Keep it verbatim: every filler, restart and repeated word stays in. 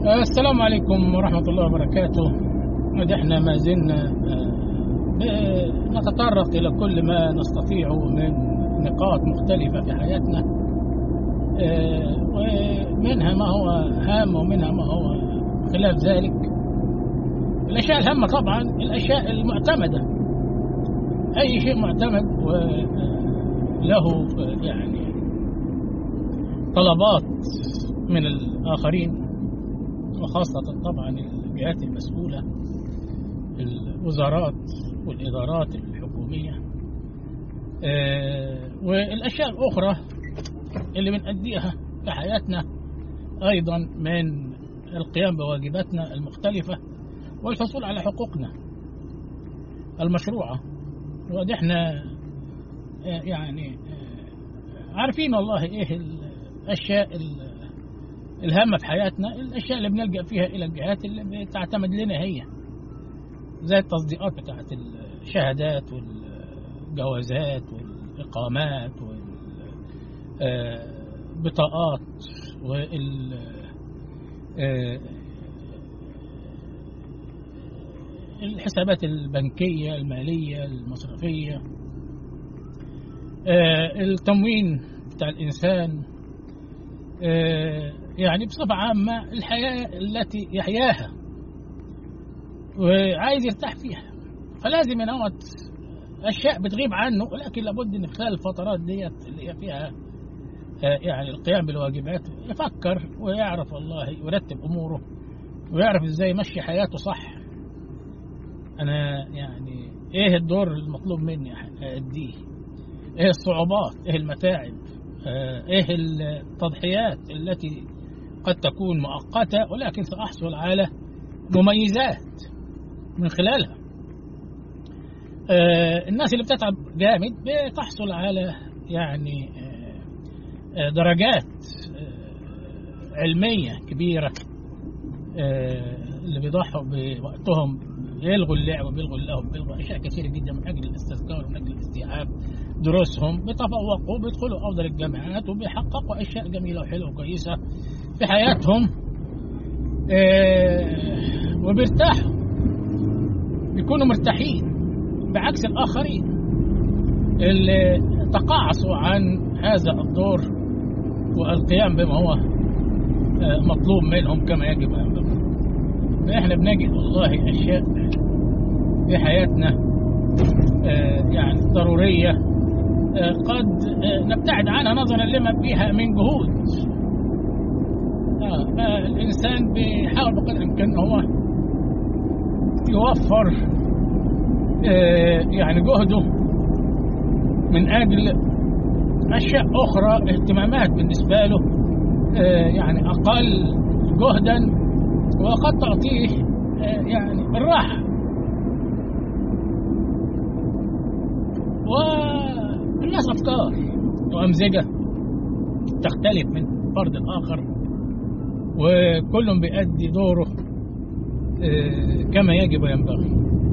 آه، السلام عليكم ورحمة الله وبركاته. احنا ما زلنا آه، نتطرق إلى كل ما نستطيع من نقاط مختلفة في حياتنا، آه، ومنها ما هو هام ومنها ما هو خلاف ذلك. الأشياء الهامة طبعا الأشياء المعتمدة، أي شيء معتمد وله يعني طلبات من الآخرين، وخاصة طبعا الجهات المسؤولة، الوزارات والإدارات الحكومية، آه والأشياء الأخرى اللي بنأديها في حياتنا، أيضا من القيام بواجباتنا المختلفة والحصول على حقوقنا المشروعة. وده احنا آه يعني آه عارفين والله ايه الأشياء الهامة في حياتنا، الأشياء اللي بنلجأ فيها إلى الجهات اللي بتعتمد لنا هي، زي التصديقات بتاعت الشهادات والجوازات والإقامات والبطاقات والحسابات البنكية المالية المصرفية، التموين بتاع الإنسان، يعني بصفة عامة الحياة التي يحياها وعايز يرتاح فيها، فلازم ينوت أشياء بتغيب عنه، ولكن لابد إن خلال الفترات ديت اللي هي فيها يعني القيام بالواجبات يفكر ويعرف والله يرتب أموره ويعرف إزاي يمشي حياته صح. أنا يعني إيه الدور المطلوب مني أديه، إيه الصعوبات، إيه المتاعب، ايه التضحيات التي قد تكون مؤقتة ولكن سأحصل على مميزات من خلالها. الناس اللي بتتعب جامد بتحصل على يعني درجات علمية كبيرة، اللي بيضحوا بوقتهم يلغوا اللعب وبيلغوا اللهو وبيلغوا أشياء كثيرة جدا من أجل الاستذكار ومن أجل الاستيعاب دروسهم، بيتفوقوا بيدخلوا أفضل الجامعات وبيحققوا أشياء جميلة وحلوة وكويسة في حياتهم، آه وبيرتاحوا، بيكونوا مرتاحين بعكس الآخرين اللي تقاعسوا عن هذا الدور والقيام بما هو آه مطلوب منهم كما يجب أن يكون. فإحنا بنجد والله أشياء في حياتنا آه يعني ضرورية، قد نبتعد عنها نظرا لما فيها من جهود. آه الإنسان بيحاول بقدر الإمكان هو يوفر آه يعني جهده من أجل أشياء أخرى، اهتمامات بالنسبة له آه يعني أقل جهدا وقد تعطيه آه يعني الراحة. و الناس أفكار وأمزجة تختلف من فرد الآخر، وكل بيؤدي دوره كما يجب وينبغي.